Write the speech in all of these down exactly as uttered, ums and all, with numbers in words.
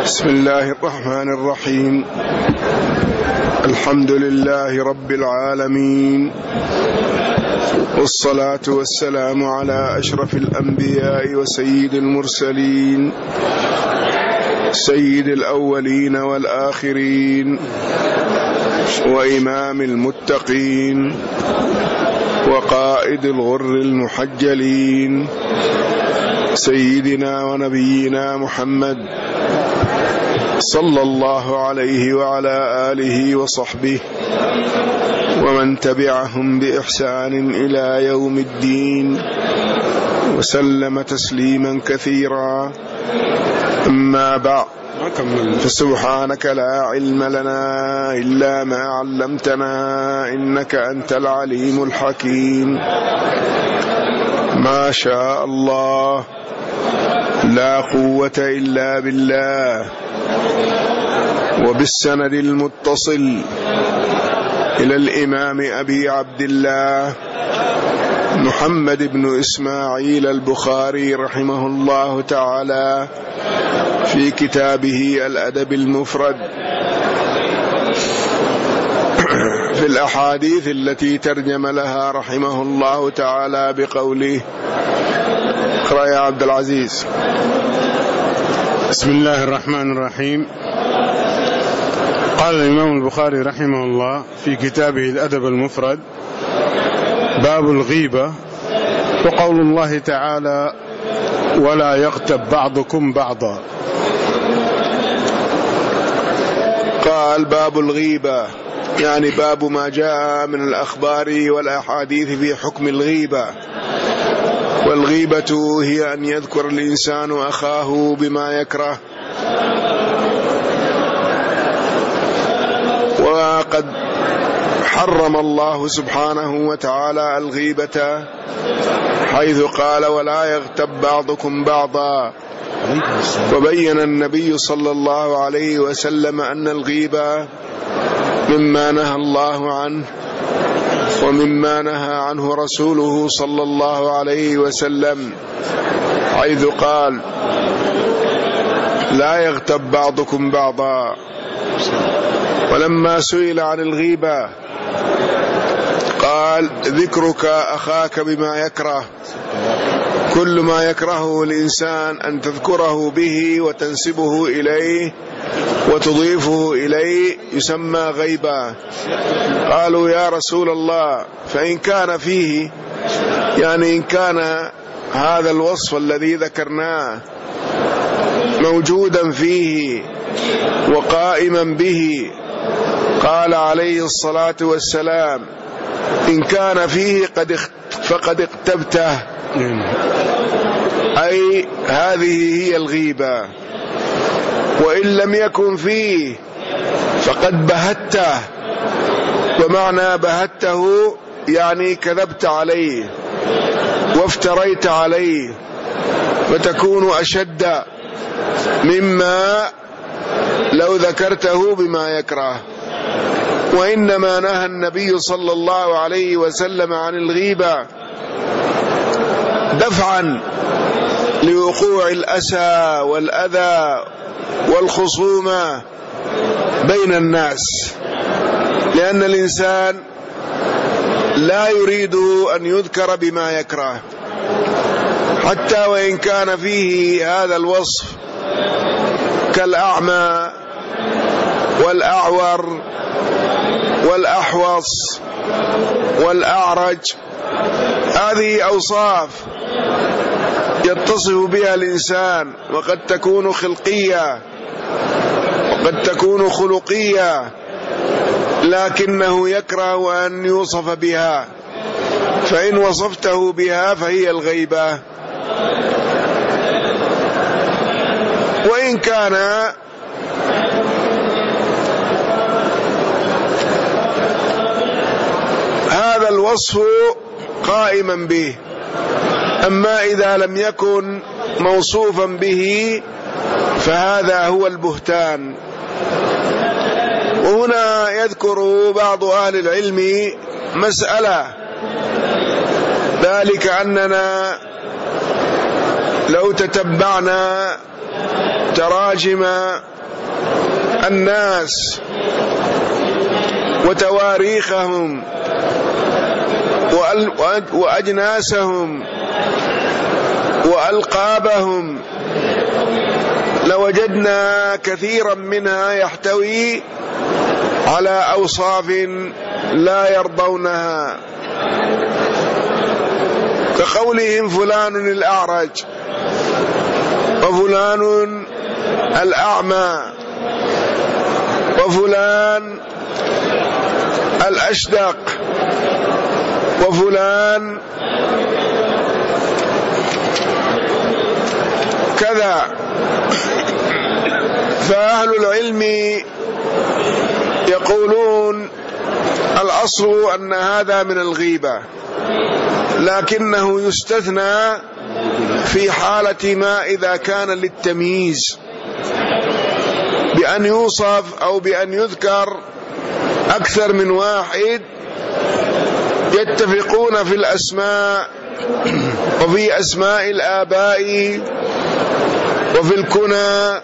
بسم الله الرحمن الرحيم. الحمد لله رب العالمين، والصلاة والسلام على أشرف الأنبياء وسيد المرسلين، سيد الأولين والآخرين، وإمام المتقين، وقائد الغر المحجلين، سيدنا ونبينا محمد صلى الله عليه وعلى آله وصحبه ومن تبعهم بإحسان إلى يوم الدين، وسلم تسليما كثيرا. أما بعد، فسبحانك لا علم لنا إلا ما علمتنا إنك أنت العليم الحكيم. ما شاء الله، لا قوة إلا بالله. وبالسند المتصل إلى الإمام أبي عبد الله محمد بن إسماعيل البخاري رحمه الله تعالى في كتابه الأدب المفرد، في الأحاديث التي ترجم لها رحمه الله تعالى بقوله. اقرأ يا عبد العزيز. بسم الله الرحمن الرحيم. قال الإمام البخاري رحمه الله في كتابه الأدب المفرد: باب الغيبة، وقول الله تعالى: ولا يغتب بعضكم بعضا. قال: باب الغيبة، يعني باب ما جاء من الأخبار والأحاديث في حكم الغيبة. والغيبة هي أن يذكر الإنسان أخاه بما يكره، وقد حرم الله سبحانه وتعالى الغيبة حيث قال: ولا يغتب بعضكم بعضا. وبين النبي صلى الله عليه وسلم أن الغيبة مما نهى الله عنه ومما نهى عنه رسوله صلى الله عليه وسلم، حيث قال: لا يغتب بعضكم بعضا. ولما سئل عن الغيبة قال: ذكرك أخاك بما يكره. كل ما يكرهه الإنسان أن تذكره به وتنسبه إليه وتضيفه إليه يسمى غيبة. قالوا: يا رسول الله، فإن كان فيه، يعني إن كان هذا الوصف الذي ذكرناه موجودا فيه وقائما به، قال عليه الصلاة والسلام: إن كان فيه قد فقد اغتبته، أي هذه هي الغيبة. وإن لم يكن فيه فقد بهته، ومعنى بهته يعني كذبت عليه وافتريت عليه، فتكون أشد مما لو ذكرته بما يكره. وإنما نهى النبي صلى الله عليه وسلم عن الغيبة دفعا لوقوع الأسى والأذى والخصومة بين الناس، لأن الإنسان لا يريد أن يذكر بما يكره، حتى وإن كان فيه هذا الوصف كالأعمى والأعور والأحوص والأعرج. هذه أوصاف يتصف بها الإنسان، وقد تكون خلقية وقد تكون خلقية، لكنه يكره أن يوصف بها، فإن وصفته بها فهي الغيبة. وإن كان هذا الوصف قائما به، أما إذا لم يكن موصوفا به فهذا هو البهتان. وهنا يذكر بعض أهل العلم مسألة، ذلك أننا لو تتبعنا تراجم الناس وتواريخهم وأجناسهم وألقابهم لوجدنا كثيرا منها يحتوي على أوصاف لا يرضونها، كقولهم فلان الأعرج وفلان الأعمى وفلان الأشدق وفلان كذا. فأهل العلم يقولون الأصل أن هذا من الغيبة، لكنه يستثنى في حالة ما إذا كان للتمييز، بأن يوصف أو بأن يذكر أكثر من واحد يتفقون في الأسماء وفي أسماء الآباء وفي الكنى،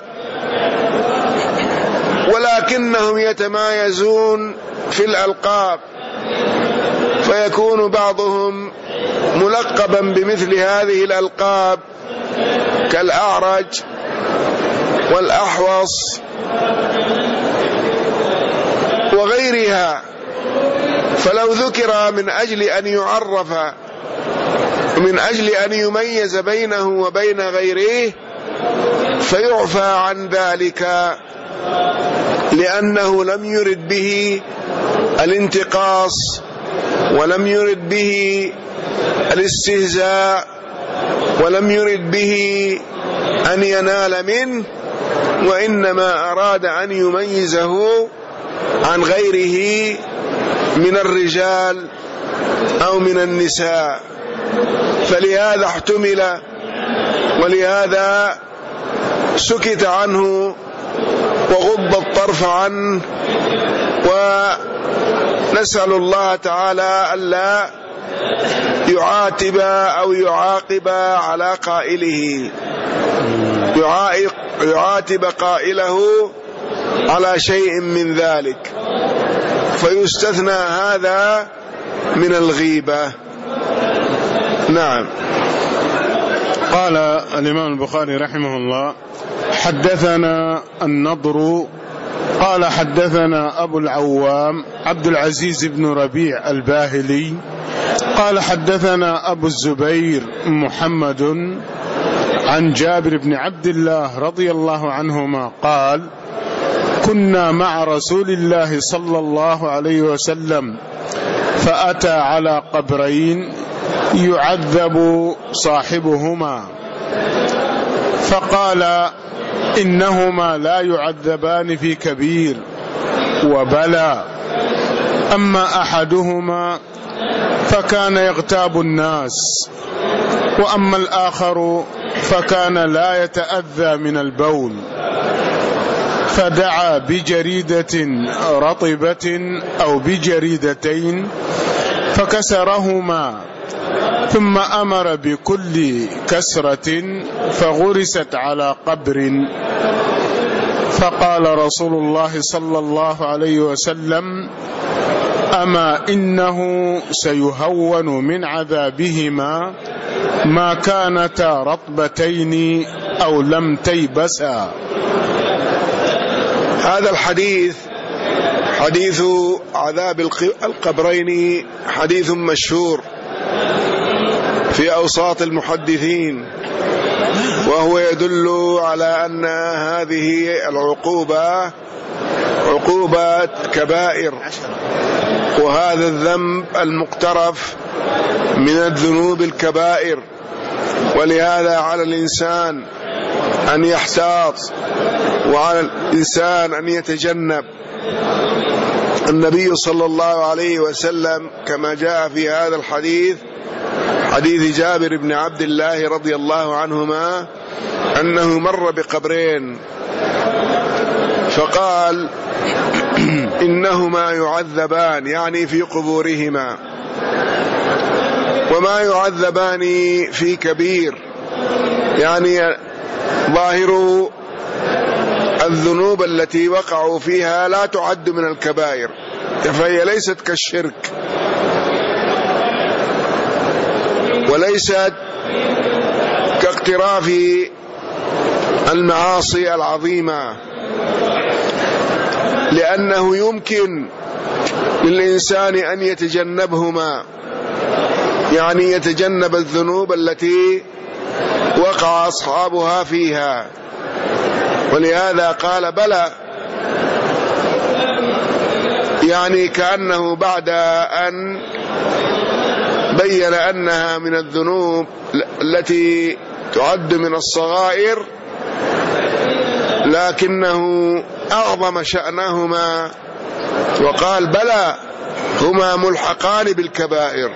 ولكنهم يتمايزون في الألقاب، فيكون بعضهم ملقبا بمثل هذه الألقاب كالأعرج والأحوص وغيرها. فلو ذكر من أجل أن يعرف ومن أجل أن يميز بينه وبين غيره فيعفى عن ذلك، لأنه لم يرد به الانتقاص ولم يرد به الاستهزاء ولم يرد به أن ينال منه، وإنما أراد أن يميزه عن غيره من الرجال أو من النساء، فلهذا احتمل ولهذا سكت عنه وغض الطرف عنه. ونسأل الله تعالى ألا يعاتب أو يعاقب على قائله، يعاتب قائله على شيء من ذلك، فيستثنى هذا من الغيبة. نعم. قال الإمام البخاري رحمه الله: حدثنا النضر قال حدثنا أبو العوام عبد العزيز بن ربيع الباهلي قال حدثنا أبو الزبير محمد عن جابر بن عبد الله رضي الله عنهما قال: كنا مع رسول الله صلى الله عليه وسلم فأتى على قبرين يعذب صاحبهما، فقال: إنهما لا يعذبان في كبير وبلى، أما أحدهما فكان يغتاب الناس، وأما الآخر فكان لا يتأذى من البول، فدعا بجريدة رطبة أو بجريدتين فكسرهما، ثم أمر بكل كسرة فغرست على قبر، فقال رسول الله صلى الله عليه وسلم: أما إنه سيهون من عذابهما ما كانتا رطبتين أو لم تيبسا. هذا الحديث حديث عذاب القبرين حديث مشهور في أوساط المحدثين، وهو يدل على أن هذه العقوبة عقوبة كبائر، وهذا الذنب المقترف من الذنوب الكبائر، ولهذا على الإنسان أن يحتاط وعلى الإنسان أن يتجنب. النبي صلى الله عليه وسلم كما جاء في هذا الحديث حديث جابر بن عبد الله رضي الله عنهما أنه مر بقبرين فقال: إنهما يعذبان، يعني في قبورهما، وما يعذبان في كبير، يعني ظاهره الذنوب التي وقعوا فيها لا تعد من الكبائر، فهي ليست كالشرك وليست كاقتراف المعاصي العظيمة، لأنه يمكن للإنسان أن يتجنبهما، يعني يتجنب الذنوب التي وقع أصحابها فيها. ولهذا قال بلى، يعني كأنه بعد أن بين أنها من الذنوب التي تعد من الصغائر، لكنه أعظم شأنهما وقال بلى هما ملحقان بالكبائر.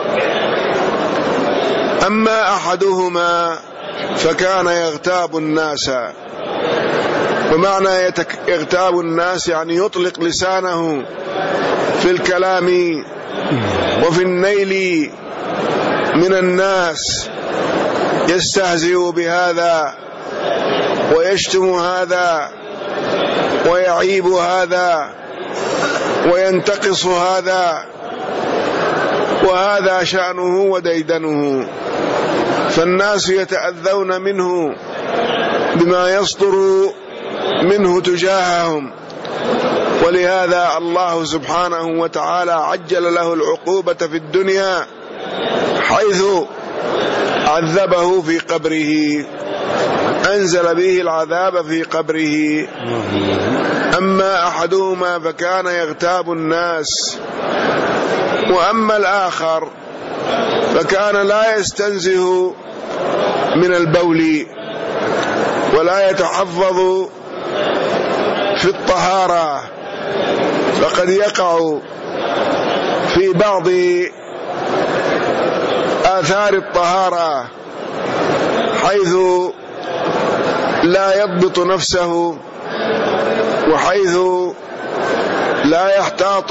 أما أحدهما فكان يغتاب الناس، ومعنى يغتاب الناس يعني يطلق لسانه في الكلام وفي النيل من الناس، يستهزئ بهذا ويشتم هذا ويعيب هذا وينتقص هذا، وهذا شأنه وديدنه، فالناس يتأذون منه بما يصدر منه تجاههم. ولهذا الله سبحانه وتعالى عجل له العقوبة في الدنيا حيث عذبه في قبره، أنزل به العذاب في قبره. أما أحدهما فكان يغتاب الناس، وأما الآخر فكان لا يستنزه من البول ولا يتحفظ في الطهارة، فقد يقع في بعض آثار الطهارة حيث لا يضبط نفسه، وحيث لا يحتاط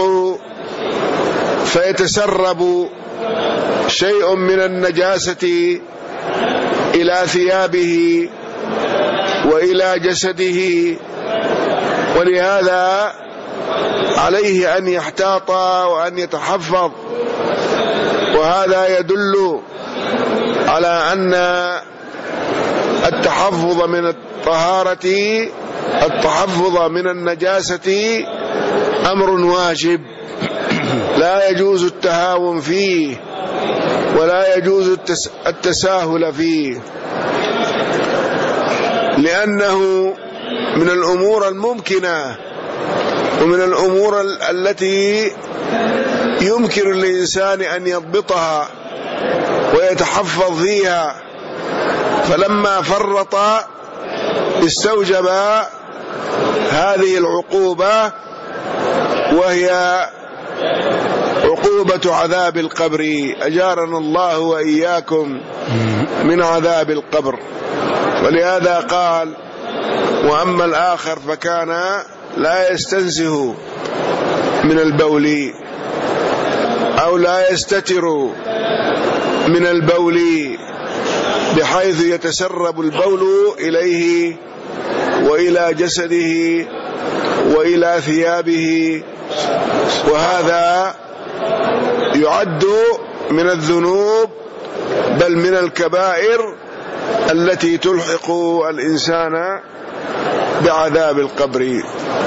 فيتسرب شيء من النجاسة إلى ثيابه وإلى جسده. ولهذا عليه أن يحتاط وأن يتحفظ، وهذا يدل على أن التحفظ من الطهارة التحفظ من النجاسة أمر واجب، لا يجوز التهاون فيه ولا يجوز التساهل فيه، لأنه من الأمور الممكنة ومن الأمور التي يمكن للإنسان أن يضبطها ويتحفظ فيها، فلما فرط استوجب هذه العقوبة، وهي عقوبة عذاب القبر. أجارنا الله وإياكم من عذاب القبر. ولهذا قال وأما الآخر فكان لا يستنزه من البول أو لا يستتر من البول بحيث يتسرب البول إليه وإلى جسده وإلى ثيابه، وهذا يعد من الذنوب بل من الكبائر التي تلحق الإنسان بعذاب القبر.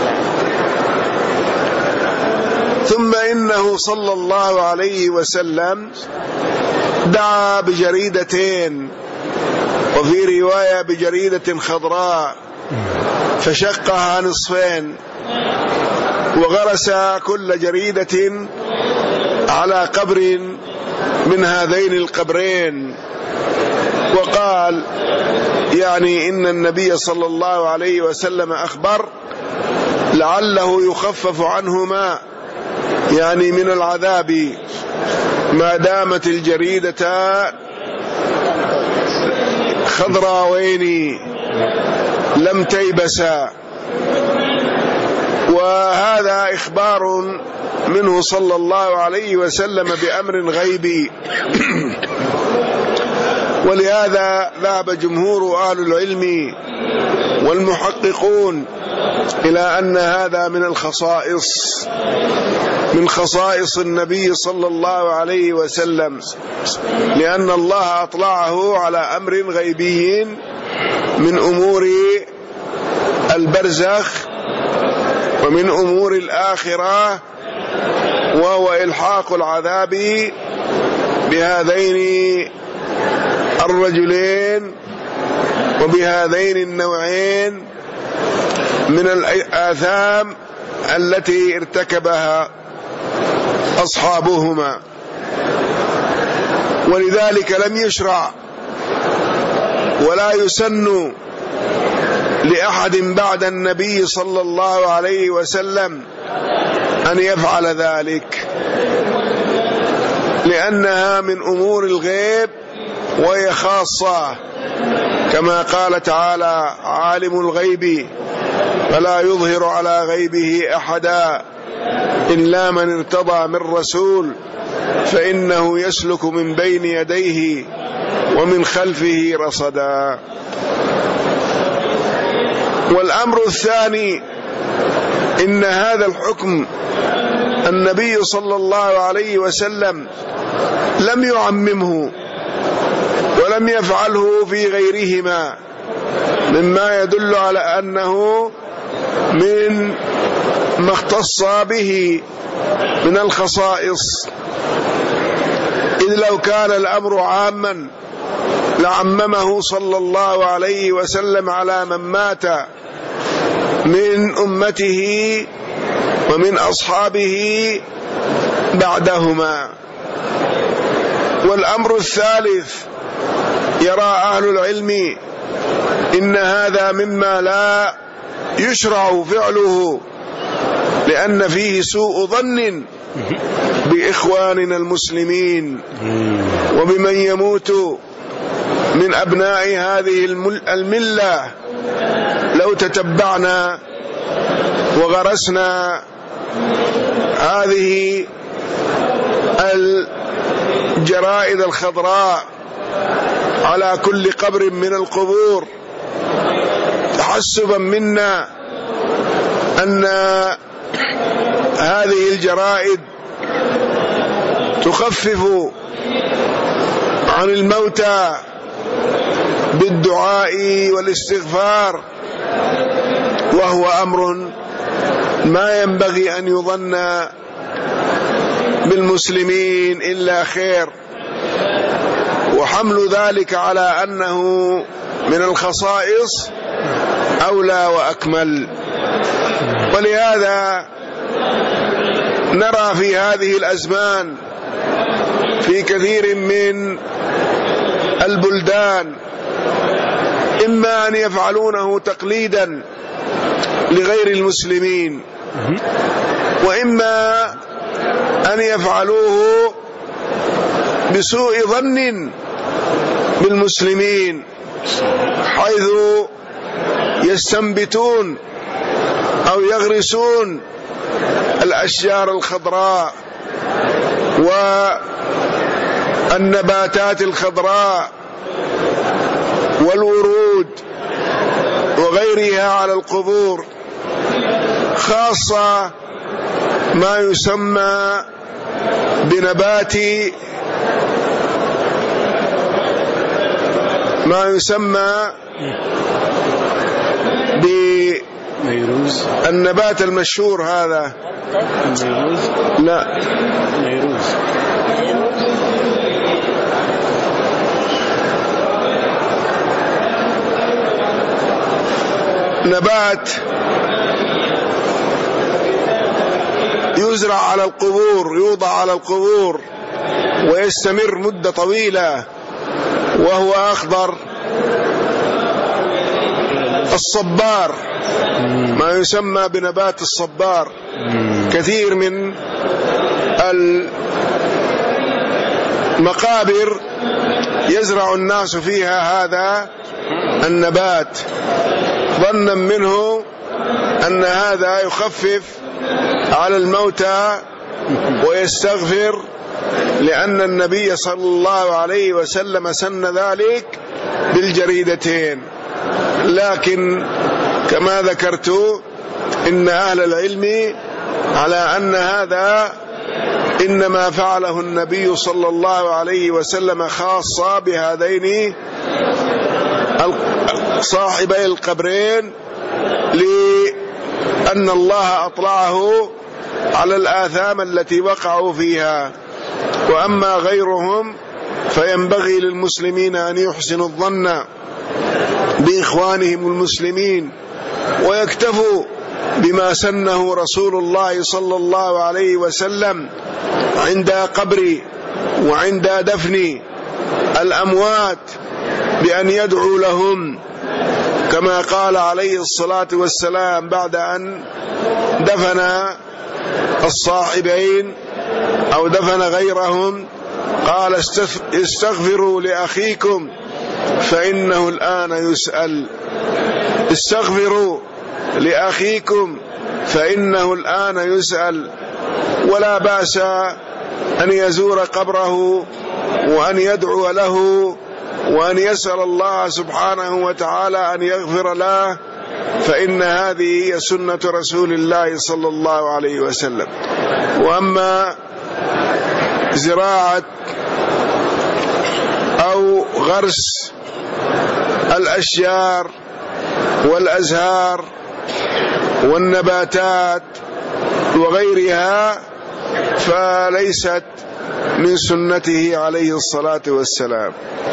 ثم إنه صلى الله عليه وسلم دعا بجريدتين، وفي رواية بجريدة خضراء، فشقها نصفين وغرس كل جريدة على قبر من هذين القبرين، وقال يعني إن النبي صلى الله عليه وسلم أخبر لعله يخفف عنهما، يعني من العذاب، ما دامت الجريدة خضراوين لم تيبسا. وهذا إخبار منه صلى الله عليه وسلم بأمر غيبي. ولهذا ذهب جمهور أهل العلم والمحققون إلى أن هذا من الخصائص من خصائص النبي صلى الله عليه وسلم، لأن الله أطلعه على أمر غيبي من أمور البرزخ ومن أمور الآخرة، وهو إلحاق العذاب بهذين الرجلين وبهذين النوعين من الآثام التي ارتكبها أصحابهما. ولذلك لم يشرع ولا يسن لأحد بعد النبي صلى الله عليه وسلم أن يفعل ذلك، لأنها من أمور الغيب وهي خاصة، كما قال تعالى: عالم الغيب فلا يظهر على غيبه أحدا إلا من ارتضى من رسول فإنه يسلك من بين يديه ومن خلفه رصدا. والأمر الثاني، إن هذا الحكم النبي صلى الله عليه وسلم لم يعممه ولم يفعله في غيرهما، مما يدل على أنه من ما اختص به من الخصائص، إذ لو كان الأمر عاما لعممه صلى الله عليه وسلم على من مات من أمته ومن أصحابه بعدهما. والأمر الثالث، يرى أهل العلم إن هذا مما لا يشرع فعله، لأن فيه سوء ظن بإخواننا المسلمين وبمن يموت من أبناء هذه الملة. لو تتبعنا وغرسنا هذه الجرائد الخضراء على كل قبر من القبور تحسبا منا أن هذه الجرائد تخفف عن الموتى بالدعاء والاستغفار، وهو أمر ما ينبغي أن يظن بالمسلمين إلا خير، وحمل ذلك على أنه من الخصائص أولى وأكمل. ولهذا نرى في هذه الأزمان في كثير من البلدان إما أن يفعلونه تقليدا لغير المسلمين، وإما أن يفعلوه بسوء ظن بالمسلمين، حيث يستنبتون أو يغرسون الأشجار الخضراء والنباتات الخضراء والورود وغيرها على القبور، خاصة ما يسمى بنبات ما يسمى بالنبات المشهور هذا. لا، نبات يزرع على القبور، يوضع على القبور ويستمر مدة طويلة، وهو أخضر، الصبار، ما يسمى بنبات الصبار. كثير من المقابر يزرع الناس فيها هذا النبات، ظنا منه أن هذا يخفف على الموتى ويستغفر، لأن النبي صلى الله عليه وسلم سن ذلك بالجريدتين. لكن كما ذكرت إن أهل العلم على أن هذا إنما فعله النبي صلى الله عليه وسلم خاصة بهذين صاحبي القبرين، لأن الله أطلعه على الآثام التي وقعوا فيها. وأما غيرهم فينبغي للمسلمين أن يحسنوا الظن بإخوانهم المسلمين ويكتفوا بما سنه رسول الله صلى الله عليه وسلم عند قبر وعند دفن الأموات بأن يدعو لهم، كما قال عليه الصلاة والسلام بعد أن دفن الصاحبين أو دفن غيرهم قال: استغفروا لأخيكم فإنه الآن يسأل. استغفروا لأخيكم فإنه الآن يسأل. ولا بأس أن يزور قبره وأن يدعو له وأن يسأل الله سبحانه وتعالى أن يغفر له، فإن هذه هي سنة رسول الله صلى الله عليه وسلم. وأما زراعة أو غرس الأشجار والأزهار والنباتات وغيرها فليست من سنته عليه الصلاة والسلام.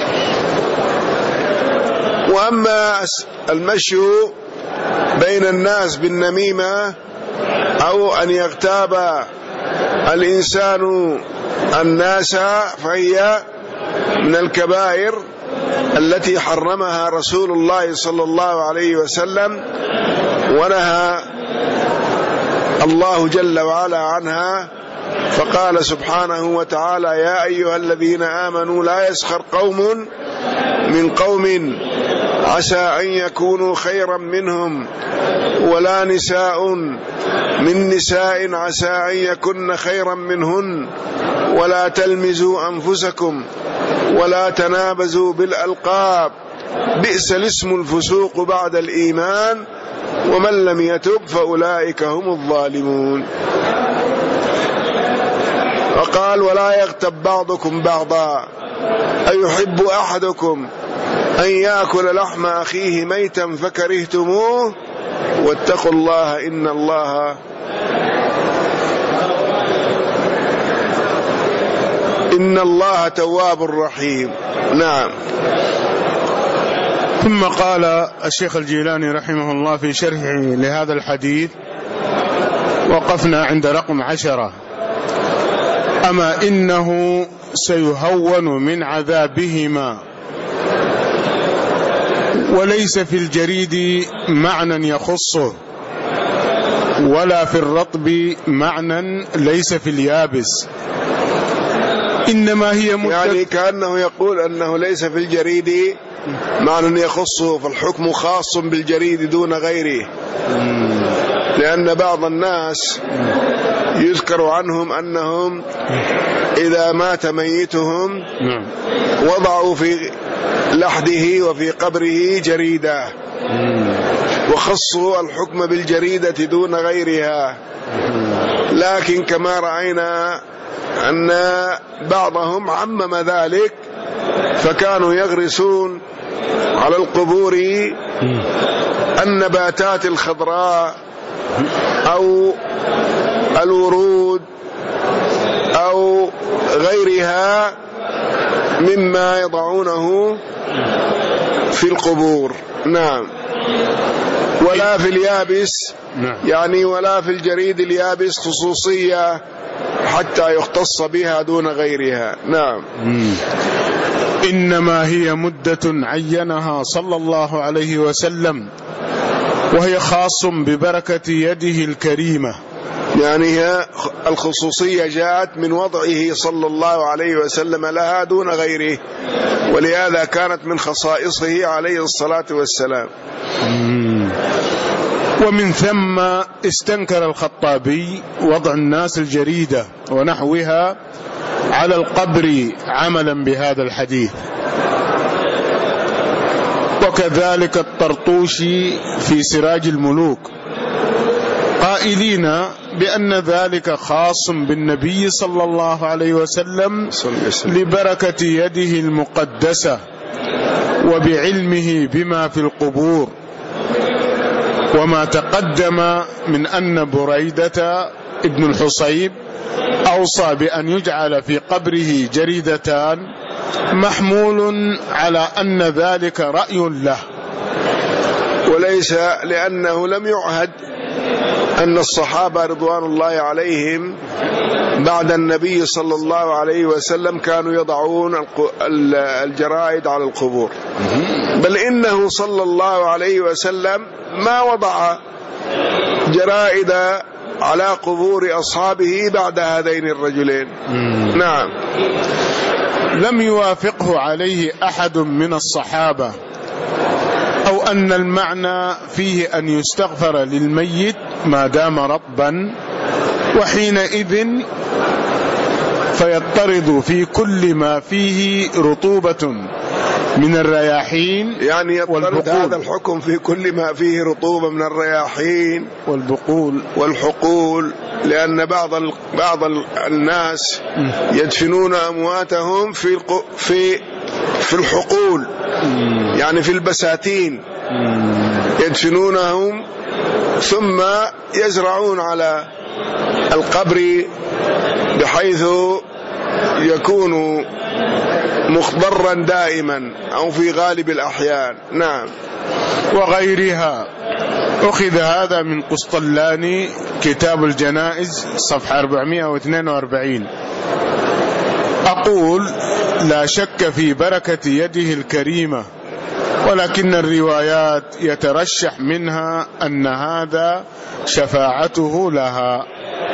وأما المشي بين الناس بالنميمة أو أن يغتاب الإنسان الناس فهي من الكبائر التي حرمها رسول الله صلى الله عليه وسلم ونهى الله جل وعلا عنها، فقال سبحانه وتعالى: يا أيها الذين آمنوا لا يسخر قوم من قوم عسى أن يكونوا خيرا منهم ولا نساء من نساء عسى أن يكن خيرا منهن ولا تلمزوا أنفسكم ولا تنابزوا بالألقاب بئس الاسم الفسوق بعد الإيمان ومن لم يتب فأولئك هم الظالمون. وقال: ولا يغتب بعضكم بعضا أيحب أحدكم أن يأكل لحم أخيه ميتا فكرهتموه واتقوا الله إن الله إن الله تواب رحيم. نعم. ثم قال الشيخ الجيلاني رحمه الله في شرحه لهذا الحديث، وقفنا عند رقم عشرة: أما إنه سيهون من عذابهما وليس في الجريد معنى يخصه ولا في الرطب معنى ليس في اليابس، إنما هي مدة. يعني كأنه يقول أنه ليس في الجريد معنى يخصه، فالحكم خاص بالجريد دون غيره، لأن بعض الناس يذكر عنهم أنهم إذا مات ميتهم وضعوا في لحده وفي قبره جريدة، وخصوا الحكم بالجريدة دون غيرها. لكن كما رأينا أن بعضهم عمم ذلك، فكانوا يغرسون على القبور النباتات الخضراء أو الورود أو غيرها مما يضعونه في القبور. نعم. ولا في اليابس، يعني ولا في الجريد اليابس خصوصية حتى يختص بها دون غيرها. نعم. إنما هي مدة عينها صلى الله عليه وسلم وهي خاص ببركة يده الكريمة، يعني هي الخصوصية جاءت من وضعه صلى الله عليه وسلم لها دون غيره، ولهذا كانت من خصائصه عليه الصلاة والسلام. ومن ثم استنكر الخطابي وضع الناس الجريدة ونحوها على القبر عملا بهذا الحديث، وكذلك الطرطوشي في سراج الملوك، قائلين بأن ذلك خاص بالنبي صلى الله عليه وسلم لبركة يده المقدسة وبعلمه بما في القبور، وما تقدم من أن بريدة ابن الحصيب أوصى بأن يجعل في قبره جريدتان، محمول على أن ذلك رأي له، وليس لأنه لم يعهد أن الصحابة رضوان الله عليهم بعد النبي صلى الله عليه وسلم كانوا يضعون الجرائد على القبور، بل إنه صلى الله عليه وسلم ما وضع جرائد على قبور أصحابه بعد هذين الرجلين. نعم. لم يوافقه عليه أحد من الصحابة، أو أن المعنى فيه أن يستغفر للميت ما دام رطبا، وحينئذ فيضطرد في كل ما فيه رطوبة من الرياحين، يعني يضطرد هذا الحكم في كل ما فيه رطوبة من الرياحين والبقول والحقول، لأن بعض بعض الناس يدفنون أمواتهم في في في الحقول، يعني في البساتين يدفنونهم ثم يزرعون على القبر بحيث يكون مخضرا دائما أو في غالب الأحيان. نعم. وغيرها. أخذ هذا من قسطلاني كتاب الجنائز صفحة أربعمائة واثنين وأربعين. أقول لا شك في بركة يده الكريمة، ولكن الروايات يترشح منها أن هذا شفاعته لها،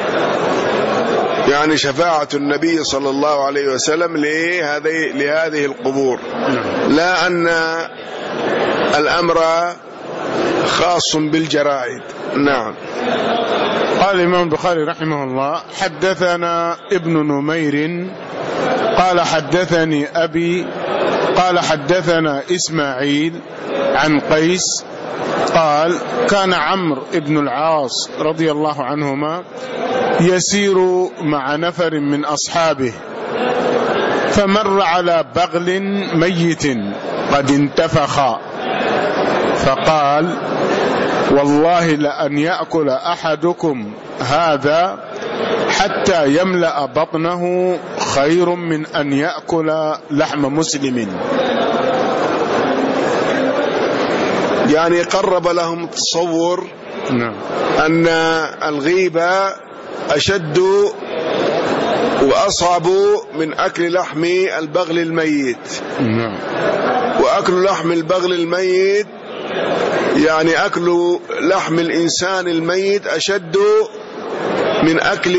يعني شفاعة النبي صلى الله عليه وسلم لهذه لهذه القبور، لا أن الأمر خاص بالجرائد. نعم. قال الإمام البخاري رحمه الله: حدثنا ابن نمير قال حدثني أبي قال حدثنا إسماعيل عن قيس قال: كان عمرو بن العاص رضي الله عنهما يسير مع نفر من أصحابه، فمر على بغل ميت قد انتفخ، فقال: والله لأن يأكل أحدكم هذا حتى يملأ بطنه خير من أن يأكل لحم مسلم. يعني قرب لهم تصور أن الغيبة أشد وأصعب من أكل لحم البغل الميت. وأكل لحم البغل الميت يعني أكل لحم الإنسان الميت أشد من أكل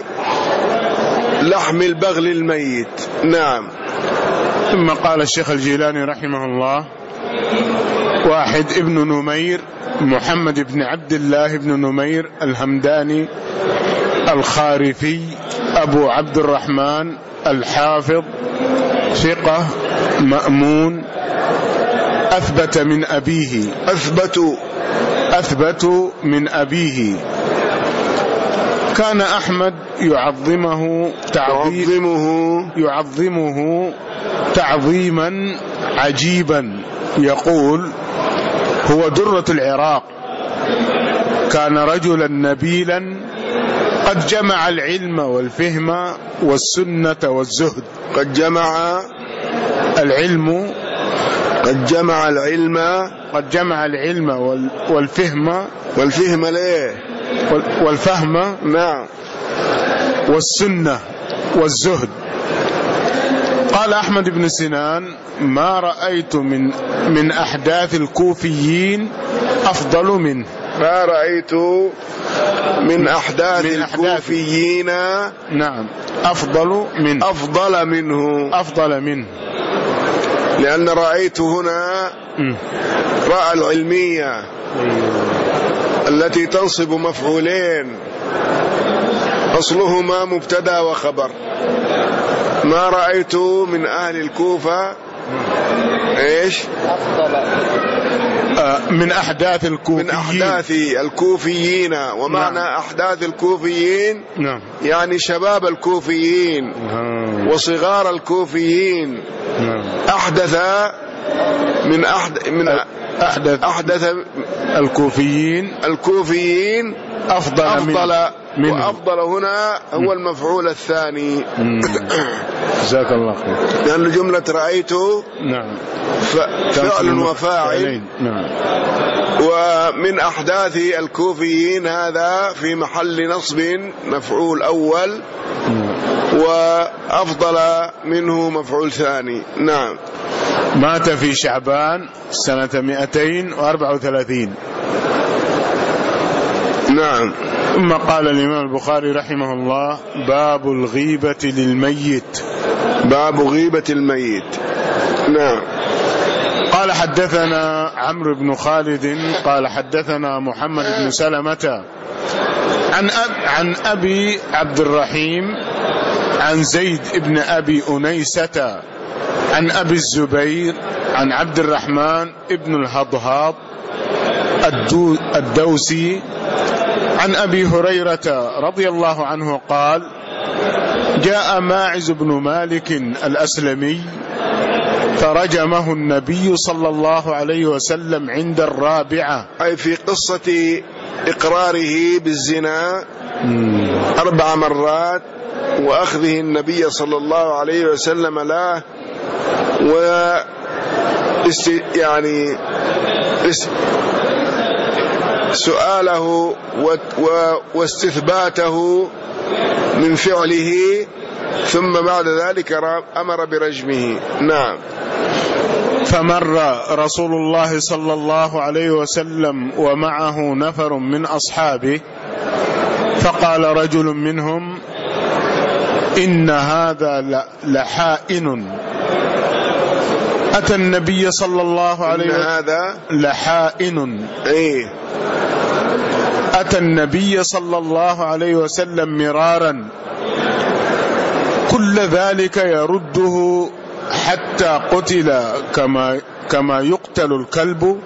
لحم البغل الميت. نعم. ثم قال الشيخ الجيلاني رحمه الله: واحد ابن نمير محمد بن عبد الله بن نمير الهمداني الخارفي أبو عبد الرحمن الحافظ ثقة مأمون، أثبت من أبيه أثبت أثبت من أبيه. كان أحمد يعظمه تعظيمه يعظمه تعظيما عجيبا، يقول: هو درة العراق، كان رجلا نبيلا قد جمع العلم والفهم والسنة والزهد. قد جمع العلم قد جمع العلم قد جمع العلم والفهم والفهم ليه والفهم نعم والسنة والزهد. قال أحمد بن سنان: ما رأيت من من أحداث الكوفيين أفضل منه. ما رأيت من أحداث من الكوفيين نعم أفضل منه أفضل منه أفضل منه لأن رأيت هنا رأى العلمية التي تنصب مفعولين أصلهما مبتدأ وخبر. ما رأيت من أهل الكوفة إيش أفضل من أحداث الكوفيين، من أحداث الكوفيين. ومعنى نعم. أحداث الكوفيين نعم. يعني شباب الكوفيين نعم. وصغار الكوفيين نعم. أحدث من أحد من أحدث, أحدث الكوفيين الكوفيين أفضل, أفضل من وأفضل هنا هو المفعول الثاني. جزاك الله خير. لأن جملة رأيت نعم فعل وفاعل. نعم. ومن أحداث الكوفيين هذا في محل نصب مفعول أول. نعم. وأفضل منه مفعول ثاني. نعم. مات في شعبان سنة مئتين وأربعة وثلاثين. نعم. ثم قال الإمام البخاري رحمه الله: باب الغيبة للميت. باب غيبة الميت. نعم. قال حدثنا عمرو بن خالد قال حدثنا محمد بن سلمة عن أب عن أبي عبد الرحيم عن زيد بن أبي أنيسة عن أبي الزبير عن عبد الرحمن بن الهضهاض الدوسي عن أبي هريرة رضي الله عنه قال: جاء ماعز بن مالك الأسلمي فرجمه النبي صلى الله عليه وسلم عند الرابعة، أي في قصة إقراره بالزنا أربع مرات وأخذه النبي صلى الله عليه وسلم له، و يعني سؤاله واستثباته من فعله، ثم بعد ذلك أمر برجمه. نعم. فمر رسول الله صلى الله عليه وسلم ومعه نفر من أصحابه، فقال رجل منهم: إن هذا لحائن أتى النبي صلى الله عليه وسلم. هذا لحائن إيه أتى النبي صلى الله عليه وسلم مرارا، كل ذلك يرده حتى قتل كما كما يقتل الكلب.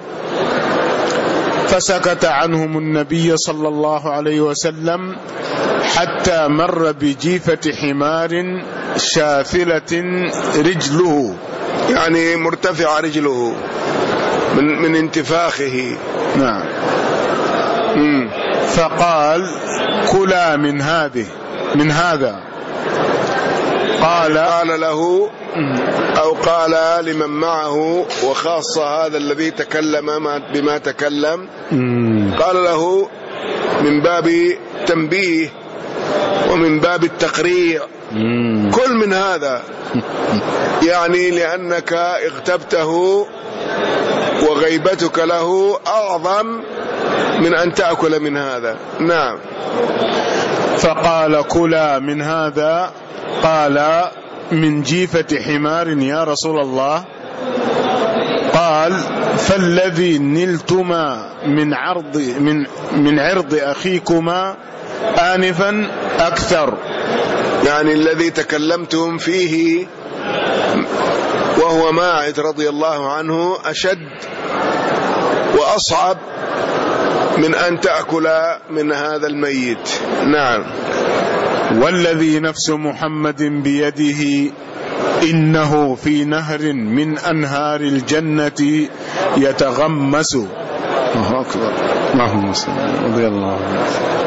فسكت عنهم النبي صلى الله عليه وسلم حتى مر بجيفة حمار شاثلة رجله، يعني مرتفع رجله من من انتفاخه. نعم. مم. فقال: كلا من هذه من هذا. قال قال له أو قال لمن معه، وخاصة هذا الذي تكلم بما تكلم، قال له من باب تنبيه ومن باب التقريع: كل من هذا، يعني لأنك اغتبته وغيبتك له أعظم من أن تأكل من هذا. نعم. فقال: كلا من هذا. قال: من جيفة حمار يا رسول الله. قال: فالذي نلتما من عرض من من عرض أخيكما آنفا أكثر، يعني الذي تكلمتم فيه وهو ماعز رضي الله عنه أشد وأصعب من أن تأكل من هذا الميت. نعم. والذي نفس محمد بيده إنه في نهر من أنهار الجنة يتغمس. الله أكبر. اللهم صل رضي الله عنه.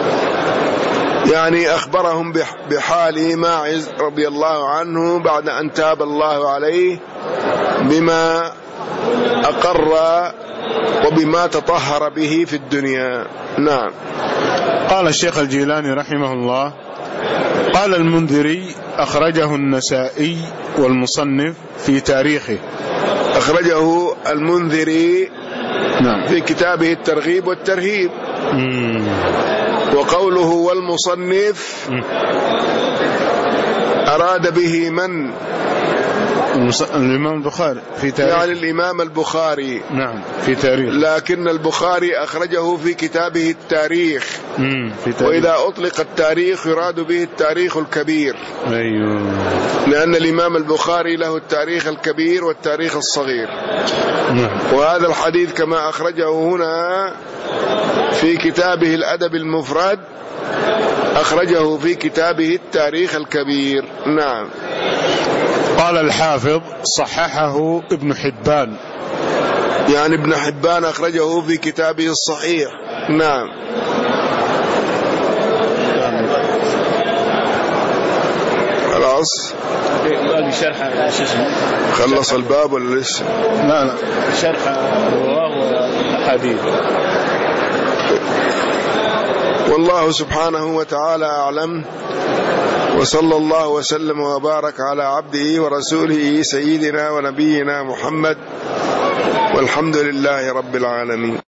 يعني أخبرهم بحال ماعز رضي الله عنه بعد أن تاب الله عليه بما أقر وبما تطهر به في الدنيا. نعم. قال الشيخ الجيلاني رحمه الله: قال المنذري: أخرجه النسائي والمصنف في تاريخه. أخرجه المنذري نعم. في كتابه الترغيب والترهيب. مم. وقوله والمصنف مم. أراد به من؟ الإمام البخاري في تاريخ. يعني الإمام البخاري. نعم في تاريخ. لكن البخاري أخرجه في كتابه التاريخ. في تاريخ. وإذا أطلق التاريخ يراد به التاريخ الكبير. أيوه. لأن الإمام البخاري له التاريخ الكبير والتاريخ الصغير. نعم. وهذا الحديث كما أخرجه هنا في كتابه الأدب المفرد أخرجه في كتابه التاريخ الكبير. نعم. قال الحافظ صححه ابن حبان، يعني ابن حبان أخرجه في كتابه الصحيح. نعم. خلاص شرح خلص الباب ولا لسه؟ لا لا شرح رواه حديث. والله سبحانه وتعالى أعلم، وصلى الله وسلم وبارك على عبده ورسوله سيدنا ونبينا محمد، والحمد لله رب العالمين.